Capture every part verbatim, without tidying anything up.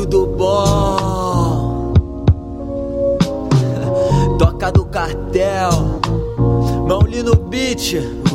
tudo bom. Toca do Cartel, mão ali no beat.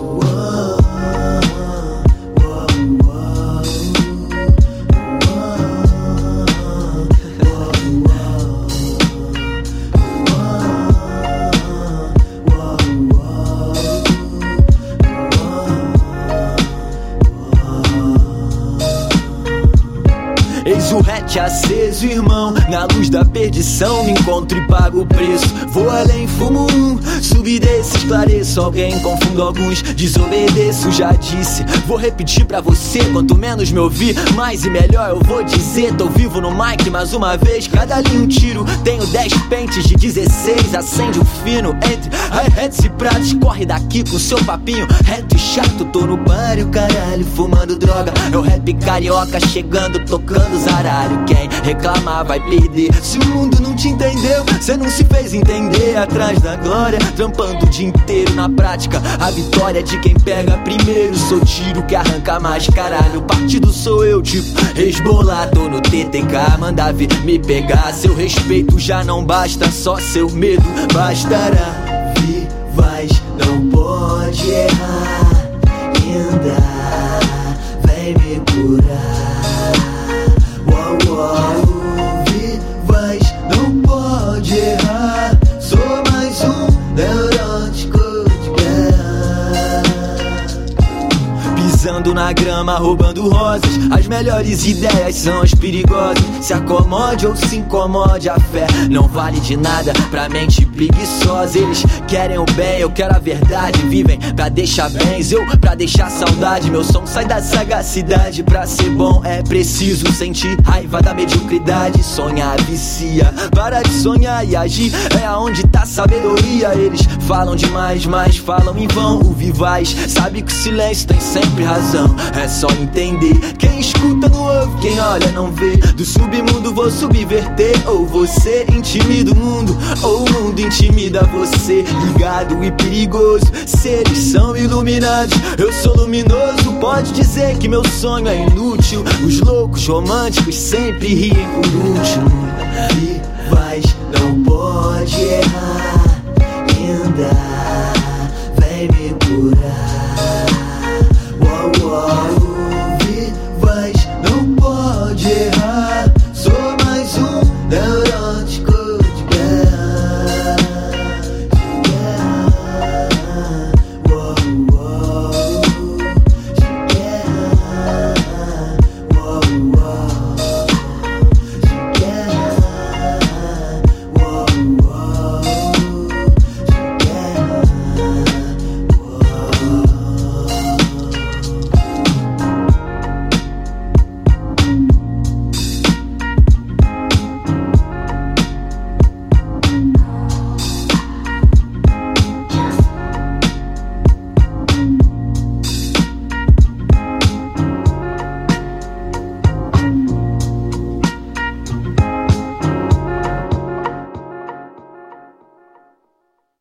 Eis o hatch aceso, irmão, na luz da perdição me encontro e pago o preço. Vou além, fumo um, subi desse, esclareço. Alguém confundo alguns, desobedeço, já disse. Vou repetir pra você, quanto menos me ouvir, mais e melhor eu vou dizer. Tô vivo no mic mais uma vez, cada linha um tiro. Tenho dez pentes de dezesseis, acende o fino entre hi-hats e pratos. Corre daqui com seu papinho reto e chato. Tô no bar e o caralho, fumando droga. É o rap carioca chegando, tocando zaralho. Quem reclamar vai perder. Se o mundo não te entendeu, cê não se fez entender. Atrás da glória, trampando o dia inteiro. Na prática, a vitória é de quem pega primeiro. Sou tiro que arranca mais, caralho. O partido sou eu, tipo Hezbollah. Tô no T T K, manda vir me pegar. Seu respeito já não basta, só seu medo bastará. Vivaz, não pode errar. Ainda vem me curar. Vivaz, não pode errar. Sou mais um neurótico de guerra. Pisando na grama, roubando rosas. As melhores ideias são as perigosas. Se acomode ou se incomode, a fé não vale de nada pra mente preguiçosa. Eles querem o bem, eu quero a verdade. Vivem pra deixar bens, eu pra deixar saudade. Meu som sai da sagacidade. Pra ser bom é preciso sentir raiva da mediocridade. Sonhar vicia, para de sonhar e agir é aonde tá sabedoria. Eles falam demais, mas falam em vão. O Vivaz sabe que o silêncio tem sempre razão. É só entender, quem escuta não ouve, quem olha não vê. Do submundo vou subverter, ou você intimida o mundo, ou o mundo intimida você. Ligado e perigoso, se eles são iluminados, eu sou luminoso. Pode dizer que meu sonho é inútil. Os loucos românticos sempre riem por último. Vivaz, não pode errar. Ainda vem me curar.